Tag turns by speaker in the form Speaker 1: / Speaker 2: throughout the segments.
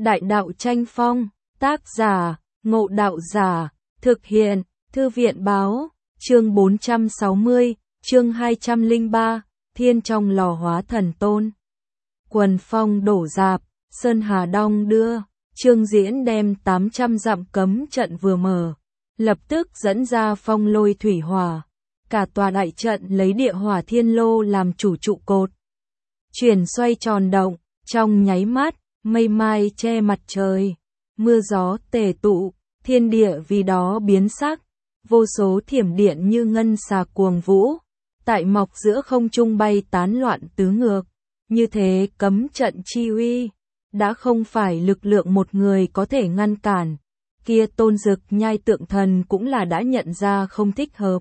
Speaker 1: Đại đạo tranh phong, tác giả, Ngộ Đạo Giả, thực hiện, Thư viện báo, chương 460, chương 203, Thiên trong lò hóa thần tôn. Quần phong đổ rạp, Sơn Hà đong đưa, Trương Diễn đem 800 dặm cấm trận vừa mở, lập tức dẫn ra phong lôi thủy hỏa. Cả tòa đại trận lấy địa hỏa thiên lô làm chủ trụ cột. Chuyển xoay tròn động, trong nháy mắt, mây mai che mặt trời, mưa gió tề tụ, thiên địa vì đó biến sắc, vô số thiểm điện như ngân xà cuồng vũ, tại mọc giữa không trung bay tán loạn tứ ngược, như thế cấm trận chi uy, đã không phải lực lượng một người có thể ngăn cản, kia Tôn Dực Nhai tượng thần cũng là đã nhận ra không thích hợp.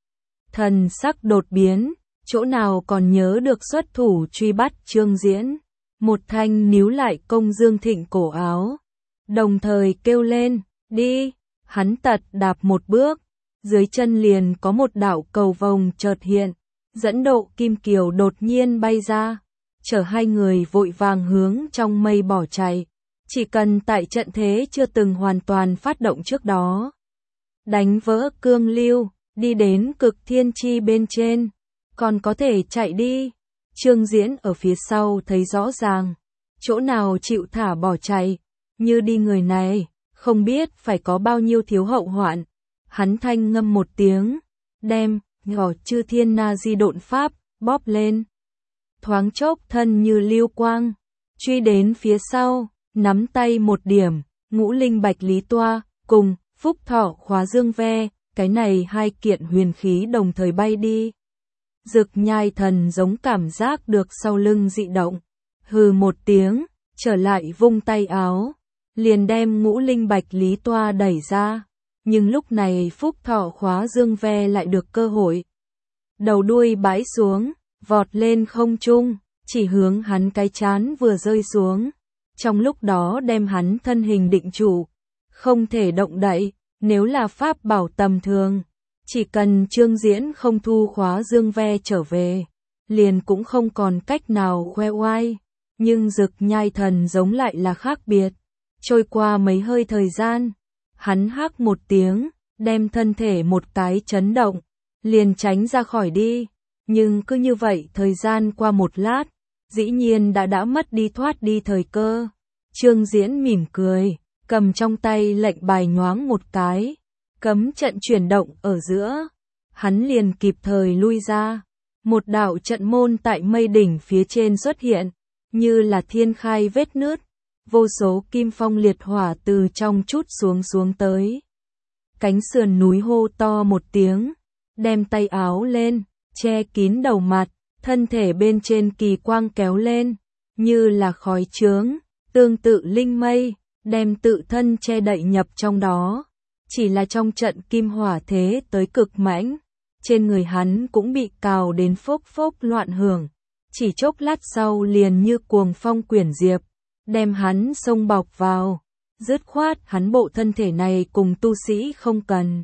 Speaker 1: Thần sắc đột biến, chỗ nào còn nhớ được xuất thủ truy bắt Trương Diễn. Một thanh níu lại Công Dương Thịnh cổ áo, đồng thời kêu lên, đi, hắn tật đạp một bước, dưới chân liền có một đạo cầu vồng chợt hiện, dẫn độ kim kiều đột nhiên bay ra, chở hai người vội vàng hướng trong mây bỏ chạy, chỉ cần tại trận thế chưa từng hoàn toàn phát động trước đó. Đánh vỡ cương lưu, đi đến cực thiên chi bên trên, còn có thể chạy đi. Trương Diễn ở phía sau thấy rõ ràng, chỗ nào chịu thả bỏ chạy, như đi người này, không biết phải có bao nhiêu thiếu hậu hoạn. Hắn thanh ngâm một tiếng, đem, ngỏ chư thiên na di độn pháp, bóp lên. Thoáng chốc thân như lưu quang, truy đến phía sau, nắm tay một điểm, ngũ linh bạch lý toa, cùng, phúc thọ khóa dương ve, cái này hai kiện huyền khí đồng thời bay đi. Dực Nhai thần giống cảm giác được sau lưng dị động, hừ một tiếng, trở lại vung tay áo, liền đem ngũ linh bạch lý toa đẩy ra, nhưng lúc này phúc thọ khóa dương ve lại được cơ hội. Đầu đuôi bãi xuống, vọt lên không trung, chỉ hướng hắn cái chán vừa rơi xuống, trong lúc đó đem hắn thân hình định trụ, không thể động đậy, nếu là pháp bảo tầm thường. Chỉ cần Trương Diễn không thu khóa dương ve trở về, liền cũng không còn cách nào khoe oai, nhưng Dực Nhai thần giống lại là khác biệt. Trôi qua mấy hơi thời gian, hắn hắc một tiếng, đem thân thể một cái chấn động, liền tránh ra khỏi đi, nhưng cứ như vậy thời gian qua một lát, dĩ nhiên đã mất đi thoát đi thời cơ. Trương Diễn mỉm cười, cầm trong tay lệnh bài nhoáng một cái. Cấm trận chuyển động ở giữa, hắn liền kịp thời lui ra, một đạo trận môn tại mây đỉnh phía trên xuất hiện, như là thiên khai vết nứt, vô số kim phong liệt hỏa từ trong chút xuống tới. Cánh sườn núi hô to một tiếng, đem tay áo lên, che kín đầu mặt, thân thể bên trên kỳ quang kéo lên, như là khói chướng, tương tự linh mây, đem tự thân che đậy nhập trong đó. Chỉ là trong trận kim hỏa thế tới cực mãnh, trên người hắn cũng bị cào đến phốc phốc loạn hưởng, chỉ chốc lát sau liền như cuồng phong quyển diệp, đem hắn xông bọc vào, dứt khoát hắn bộ thân thể này cùng tu sĩ không cần.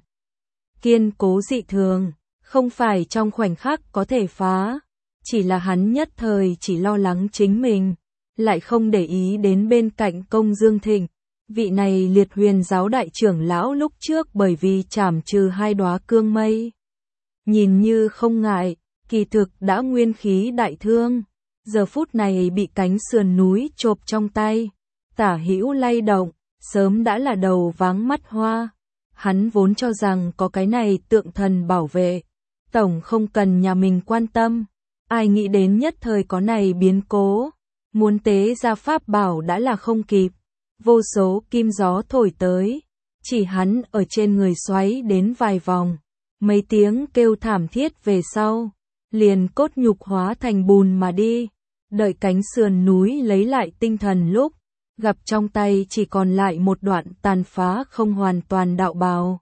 Speaker 1: Kiên cố dị thường, không phải trong khoảnh khắc có thể phá, chỉ là hắn nhất thời chỉ lo lắng chính mình, lại không để ý đến bên cạnh Công Dương Thịnh. Vị này Liệt Huyền giáo đại trưởng lão lúc trước bởi vì trảm trừ hai đóa cương mây, nhìn như không ngại, kỳ thực đã nguyên khí đại thương, giờ phút này bị cánh sườn núi chộp trong tay, tả hữu lay động, sớm đã là đầu váng mắt hoa. Hắn vốn cho rằng có cái này tượng thần bảo vệ, tổng không cần nhà mình quan tâm, ai nghĩ đến nhất thời có này biến cố, muốn tế ra pháp bảo đã là không kịp. Vô số kim gió thổi tới, chỉ hắn ở trên người xoáy đến vài vòng, mấy tiếng kêu thảm thiết về sau, liền cốt nhục hóa thành bùn mà đi. Đợi cánh sườn núi lấy lại tinh thần lúc, gặp trong tay chỉ còn lại một đoạn tàn phá không hoàn toàn đạo bào.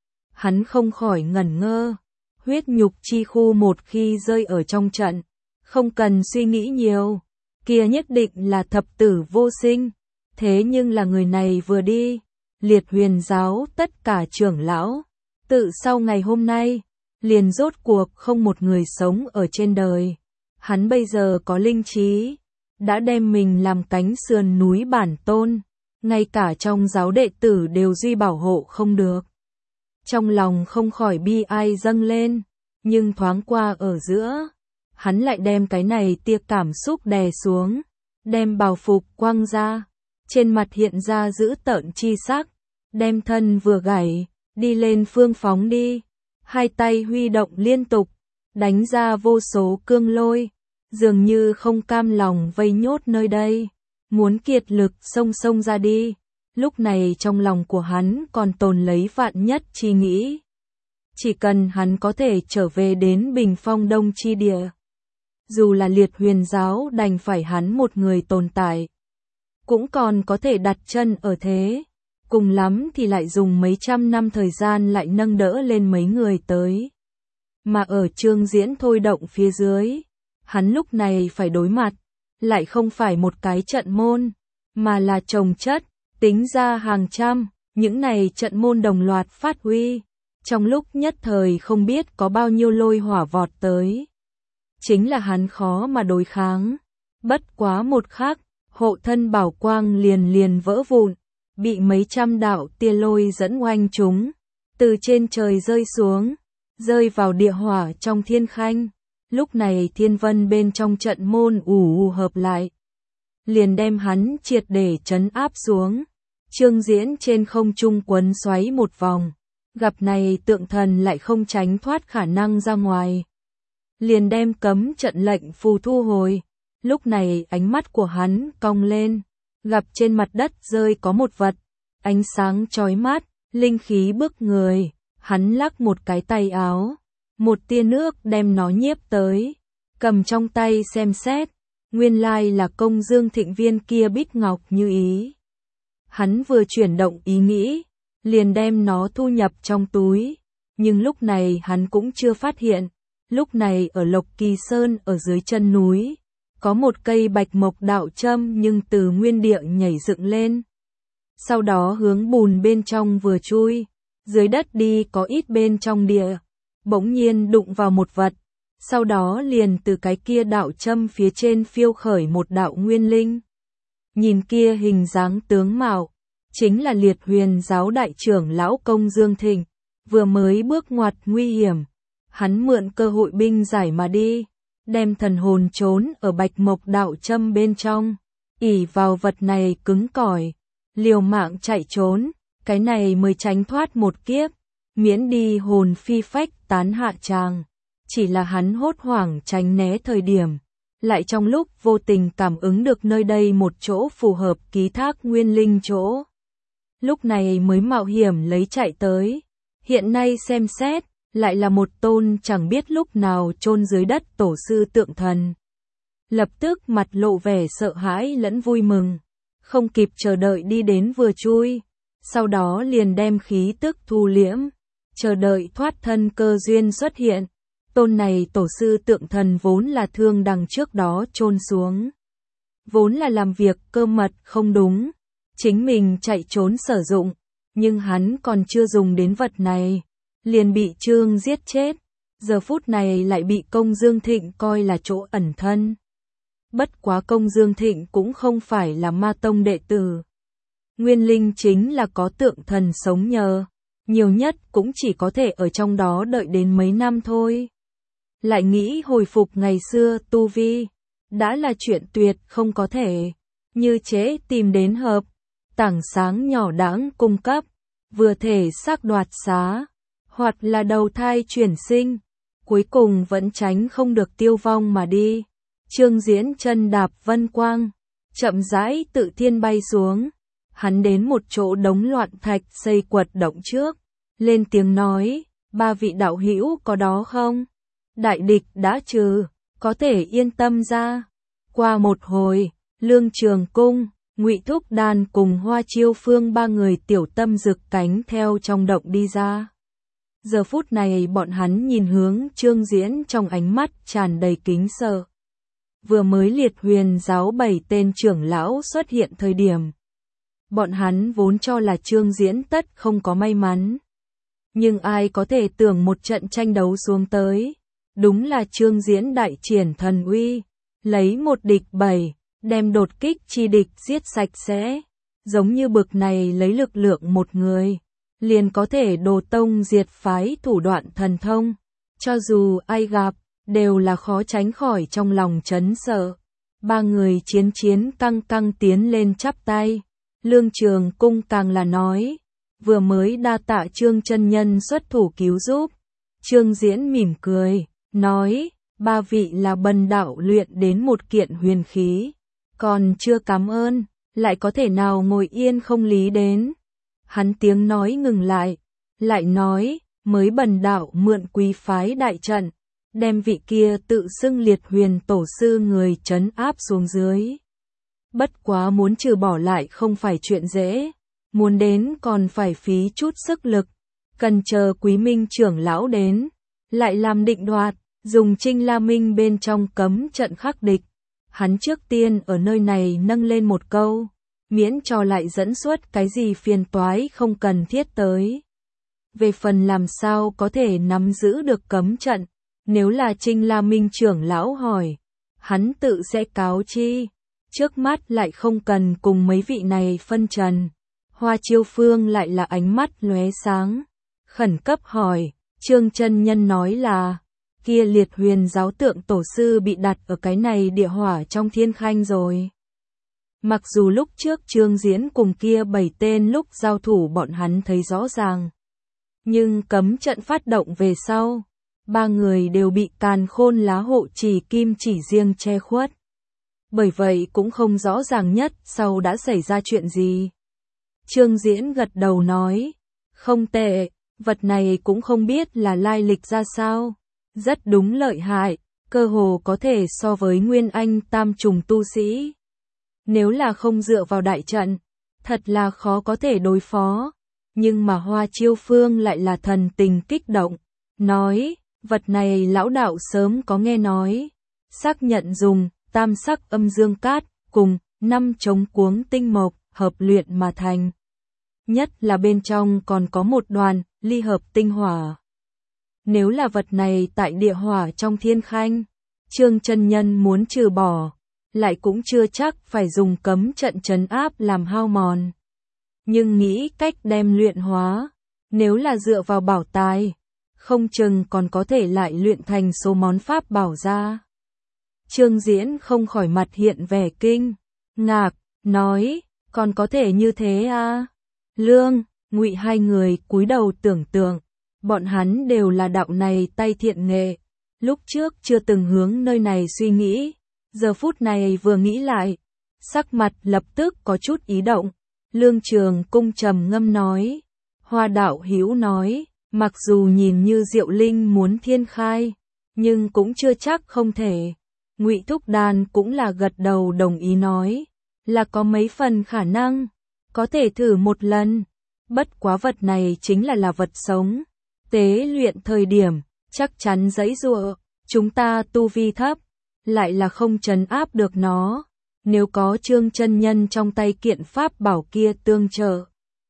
Speaker 1: Hắn không khỏi ngẩn ngơ, huyết nhục chi khu một khi rơi ở trong trận, không cần suy nghĩ nhiều, kia nhất định là thập tử vô sinh. Thế nhưng là người này vừa đi, Liệt Huyền giáo tất cả trưởng lão, tự sau ngày hôm nay, liền rốt cuộc không một người sống ở trên đời. Hắn bây giờ có linh trí, đã đem mình làm cánh sườn núi bản tôn, ngay cả trong giáo đệ tử đều duy bảo hộ không được. Trong lòng không khỏi bi ai dâng lên, nhưng thoáng qua ở giữa, hắn lại đem cái này tia cảm xúc đè xuống, đem bào phục quăng ra, trên mặt hiện ra dữ tợn chi sắc, đem thân vừa gảy, đi lên phương phóng đi, hai tay huy động liên tục, đánh ra vô số cương lôi, dường như không cam lòng vây nhốt nơi đây, muốn kiệt lực xông ra đi. Lúc này trong lòng của hắn còn tồn lấy vạn nhất chi nghĩ. Chỉ cần hắn có thể trở về đến Bình Phong Đông chi địa, dù là Liệt Huyền giáo đành phải hắn một người tồn tại, cũng còn có thể đặt chân ở thế, cùng lắm thì lại dùng mấy trăm năm thời gian lại nâng đỡ lên mấy người tới. Mà ở Trương Diễn thôi động phía dưới, hắn lúc này phải đối mặt, lại không phải một cái trận môn, mà là chồng chất, tính ra hàng trăm, những này trận môn đồng loạt phát huy, trong lúc nhất thời không biết có bao nhiêu lôi hỏa vọt tới. Chính là hắn khó mà đối kháng, bất quá một khắc, hộ thân bảo quang liền vỡ vụn, bị mấy trăm đạo tia lôi dẫn oanh chúng, từ trên trời rơi xuống, rơi vào địa hỏa trong thiên khanh. Lúc này thiên vân bên trong trận môn ù hợp lại, liền đem hắn triệt để trấn áp xuống. Trương Diễn trên không trung quấn xoáy một vòng, gặp này tượng thần lại không tránh thoát khả năng ra ngoài, liền đem cấm trận lệnh phù thu hồi. Lúc này ánh mắt của hắn cong lên, gặp trên mặt đất rơi có một vật, ánh sáng chói mắt, linh khí bức người, hắn lắc một cái tay áo, một tia nước đem nó nhiếp tới, cầm trong tay xem xét, nguyên lai là Công Dương Thịnh viên kia bích ngọc như ý. Hắn vừa chuyển động ý nghĩ, liền đem nó thu nhập trong túi, nhưng lúc này hắn cũng chưa phát hiện, lúc này ở Lộc Kỳ Sơn ở dưới chân núi, có một cây bạch mộc đạo châm nhưng từ nguyên địa nhảy dựng lên. Sau đó hướng bùn bên trong vừa chui, dưới đất đi có ít bên trong địa, bỗng nhiên đụng vào một vật, sau đó liền từ cái kia đạo châm phía trên phiêu khởi một đạo nguyên linh. Nhìn kia hình dáng tướng mạo, chính là Liệt Huyền giáo đại trưởng lão Công Dương Thịnh, vừa mới bước ngoặt nguy hiểm, hắn mượn cơ hội binh giải mà đi, đem thần hồn trốn ở bạch mộc đạo châm bên trong, ỷ vào vật này cứng cỏi, liều mạng chạy trốn, cái này mới tránh thoát một kiếp, miễn đi hồn phi phách tán hạ tràng. Chỉ là hắn hốt hoảng tránh né thời điểm, lại trong lúc vô tình cảm ứng được nơi đây một chỗ phù hợp ký thác nguyên linh chỗ. Lúc này mới mạo hiểm lấy chạy tới, hiện nay xem xét, lại là một tôn chẳng biết lúc nào chôn dưới đất tổ sư tượng thần. Lập tức mặt lộ vẻ sợ hãi lẫn vui mừng, không kịp chờ đợi đi đến vừa chui, sau đó liền đem khí tức thu liễm, chờ đợi thoát thân cơ duyên xuất hiện. Tôn này tổ sư tượng thần vốn là thương đằng trước đó chôn xuống, vốn là làm việc cơ mật không đúng, chính mình chạy trốn sử dụng, nhưng hắn còn chưa dùng đến vật này, liền bị Trương giết chết, giờ phút này lại bị Công Dương Thịnh coi là chỗ ẩn thân. Bất quá Công Dương Thịnh cũng không phải là ma tông đệ tử, nguyên linh chính là có tượng thần sống nhờ, nhiều nhất cũng chỉ có thể ở trong đó đợi đến mấy năm thôi. Lại nghĩ hồi phục ngày xưa tu vi, đã là chuyện tuyệt không có thể, như chế tìm đến hợp, tảng sáng nhỏ đãng cung cấp, vừa thể xác đoạt xá, hoặc là đầu thai chuyển sinh, cuối cùng vẫn tránh không được tiêu vong mà đi. Trương Diễn chân đạp vân quang, chậm rãi tự thiên bay xuống, hắn đến một chỗ đống loạn thạch xây quật động trước, lên tiếng nói, ba vị đạo hữu có đó không? Đại địch đã trừ, có thể yên tâm ra. Qua một hồi, Lương Trường Cung, Ngụy Thúc Đan cùng Hoa Chiêu Phương ba người tiểu tâm rực cánh theo trong động đi ra. Giờ phút này bọn hắn nhìn hướng Trương Diễn trong ánh mắt tràn đầy kính sợ. Vừa mới Liệt Huyền giáo 7 tên trưởng lão xuất hiện thời điểm, bọn hắn vốn cho là Trương Diễn tất không có may mắn. Nhưng ai có thể tưởng một trận tranh đấu xuống tới, đúng là Trương Diễn đại triển thần uy, lấy một địch 7, đem đột kích chi địch giết sạch sẽ. giống như bực này lấy lực lượng một người, liền có thể đồ tông diệt phái thủ đoạn thần thông, cho dù ai gặp, đều là khó tránh khỏi trong lòng chấn sợ. Ba người chiến căng căng tiến lên chắp tay, Lương Trường Cung càng là nói, vừa mới đa tạ Trương chân nhân xuất thủ cứu giúp. Trương Diễn mỉm cười, nói, ba vị là bần đạo luyện đến một kiện huyền khí, còn chưa cảm ơn, lại có thể nào ngồi yên không lý đến. Hắn tiếng nói ngừng lại nói, mới bần đạo mượn quý phái đại trận, đem vị kia tự xưng liệt huyền tổ sư người trấn áp xuống dưới. Bất quá muốn trừ bỏ lại không phải chuyện dễ, muốn đến còn phải phí chút sức lực, cần chờ Quý Minh trưởng lão đến, lại làm định đoạt, dùng Trinh La Minh bên trong cấm trận khắc địch. Hắn trước tiên ở nơi này nâng lên một câu, miễn cho lại dẫn xuất cái gì phiền toái không cần thiết tới. Về phần làm sao có thể nắm giữ được cấm trận, nếu là Trinh La Minh trưởng lão hỏi, hắn tự sẽ cáo chi, trước mắt lại không cần cùng mấy vị này phân trần. Hoa Chiêu Phương lại là ánh mắt lóe sáng, khẩn cấp hỏi, Trương chân nhân nói là, kia liệt huyền giáo tượng tổ sư bị đặt ở cái này địa hỏa trong thiên khanh rồi. Mặc dù lúc trước Trương Diễn cùng kia 7 tên lúc giao thủ bọn hắn thấy rõ ràng, nhưng cấm trận phát động về sau, ba người đều bị Càn Khôn lá hộ trì kim chỉ riêng che khuất. Bởi vậy cũng không rõ ràng nhất sau đã xảy ra chuyện gì. Trương Diễn gật đầu nói, không tệ, vật này cũng không biết là lai lịch ra sao, rất đúng lợi hại, cơ hồ có thể so với Nguyên Anh tam trùng tu sĩ. Nếu là không dựa vào đại trận, thật là khó có thể đối phó, nhưng mà Hoa Chiêu Phương lại là thần tình kích động, nói, vật này lão đạo sớm có nghe nói, xác nhận dùng tam sắc âm dương cát cùng 5 trống cuống tinh mộc hợp luyện mà thành. Nhất là bên trong còn có một đoàn ly hợp tinh hỏa. Nếu là vật này tại địa hỏa trong thiên khanh, Trương chân nhân muốn trừ bỏ, lại cũng chưa chắc phải dùng cấm trận trấn áp làm hao mòn. Nhưng nghĩ cách đem luyện hóa, nếu là dựa vào bảo tài, không chừng còn có thể lại luyện thành số món pháp bảo ra. Trương Diễn không khỏi mặt hiện vẻ kinh ngạc, nói, còn có thể như thế à? Lương, Ngụy hai người cúi đầu tưởng tượng, bọn hắn đều là đạo này tay thiện nghệ, lúc trước chưa từng hướng nơi này suy nghĩ, giờ phút này vừa nghĩ lại, sắc mặt lập tức có chút ý động. Lương Trường Cung trầm ngâm nói, Hoa đạo hữu nói, mặc dù nhìn như Diệu Linh muốn thiên khai, nhưng cũng chưa chắc không thể. Ngụy Thúc Đan cũng là gật đầu đồng ý nói, là có mấy phần khả năng, có thể thử một lần. Bất quá vật này chính là vật sống, tế luyện thời điểm, chắc chắn giãy giụa, chúng ta tu vi thấp, lại là không trấn áp được nó. Nếu có Trương chân nhân trong tay kiện pháp bảo kia tương trợ,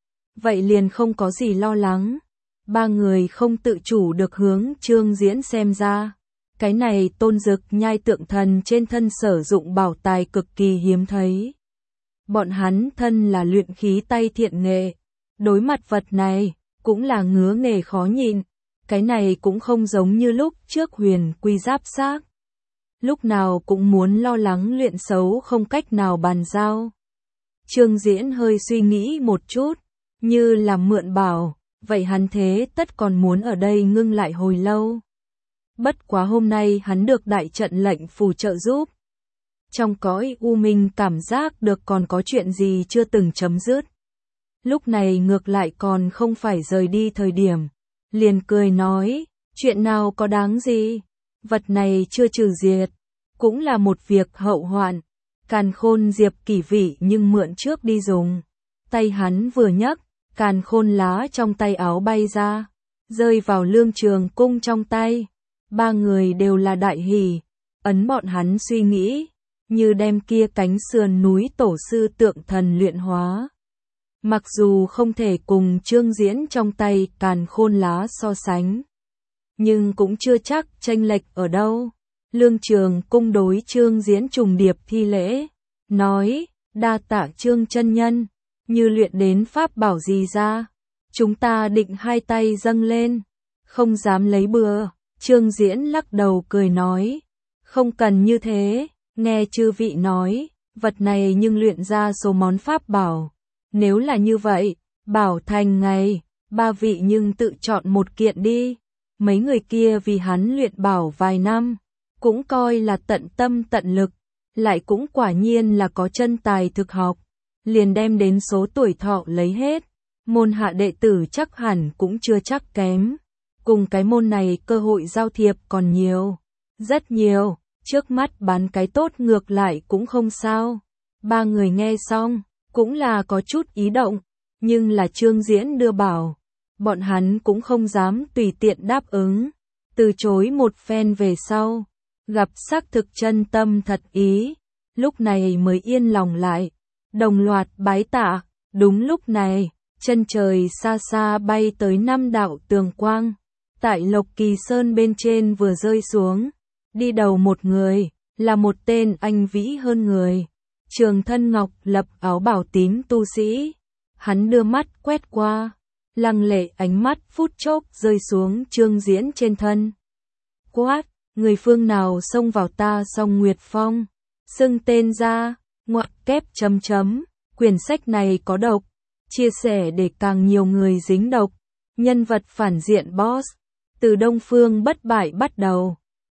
Speaker 1: vậy liền không có gì lo lắng. Ba người không tự chủ được hướng Trương Diễn xem ra. Cái này Tôn Dực Nhai tượng thần trên thân sử dụng bảo tài cực kỳ hiếm thấy. Bọn hắn thân là luyện khí tay thiện nghệ, đối mặt vật này cũng là ngứa nghề khó nhịn. Cái này cũng không giống như lúc trước Huyền Quy giáp xác, lúc nào cũng muốn lo lắng luyện xấu không cách nào bàn giao. Trương Diễn hơi suy nghĩ một chút, như là mượn bảo, vậy hắn thế tất còn muốn ở đây ngưng lại hồi lâu. Bất quá hôm nay hắn được đại trận lệnh phù trợ giúp. Trong cõi u minh cảm giác được còn có chuyện gì chưa từng chấm dứt. Lúc này ngược lại còn không phải rời đi thời điểm. Liền cười nói, chuyện nào có đáng gì, vật này chưa trừ diệt, cũng là một việc hậu hoạn. Càn Khôn diệp kỷ vị nhưng mượn trước đi dùng. Tay hắn vừa nhấc, Càn Khôn lá trong tay áo bay ra, rơi vào Lương Trường Cung trong tay. Ba người đều là đại hỉ, ấn bọn hắn suy nghĩ, như đem kia cánh sườn núi tổ sư tượng thần luyện hóa. Mặc dù không thể cùng Trương Diễn trong tay Càn Khôn lá so sánh, nhưng cũng chưa chắc chênh lệch ở đâu. Lương Trường Cung đối Trương Diễn trùng điệp thi lễ, nói, đa tạ Trương chân nhân, như luyện đến pháp bảo gì ra. Chúng ta định hai tay dâng lên, không dám lấy bừa. Trương Diễn lắc đầu cười nói, không cần như thế, nghe chư vị nói, vật này nhưng luyện ra số món pháp bảo. Nếu là như vậy, bảo thành ngày, ba vị nhưng tự chọn một kiện đi. Mấy người kia vì hắn luyện bảo vài năm, cũng coi là tận tâm tận lực, lại cũng quả nhiên là có chân tài thực học, liền đem đến số tuổi thọ lấy hết. Môn hạ đệ tử chắc hẳn cũng chưa chắc kém. Cùng cái môn này cơ hội giao thiệp còn nhiều, rất nhiều, trước mắt bán cái tốt ngược lại cũng không sao. Ba người nghe xong, cũng là có chút ý động, nhưng là Trương Diễn đưa bảo, bọn hắn cũng không dám tùy tiện đáp ứng, từ chối một phen về sau, gặp xác thực chân tâm thật ý, lúc này mới yên lòng lại, đồng loạt bái tạ. Đúng lúc này, chân trời xa xa bay tới 5 đạo tường quang, tại Lộc Kỳ Sơn bên trên vừa rơi xuống, đi đầu một người, là một tên anh vĩ hơn người, trường thân ngọc lập áo bảo tím tu sĩ. Hắn đưa mắt quét qua, lăng lệ ánh mắt phút chốc rơi xuống Trương Diễn trên thân. Quát, người phương nào xông vào ta Song Nguyệt Phong, xưng tên ra, ngoặc kép chấm chấm, quyển sách này có độc, chia sẻ để càng nhiều người dính độc, nhân vật phản diện boss, từ Đông Phương bất bại bắt đầu,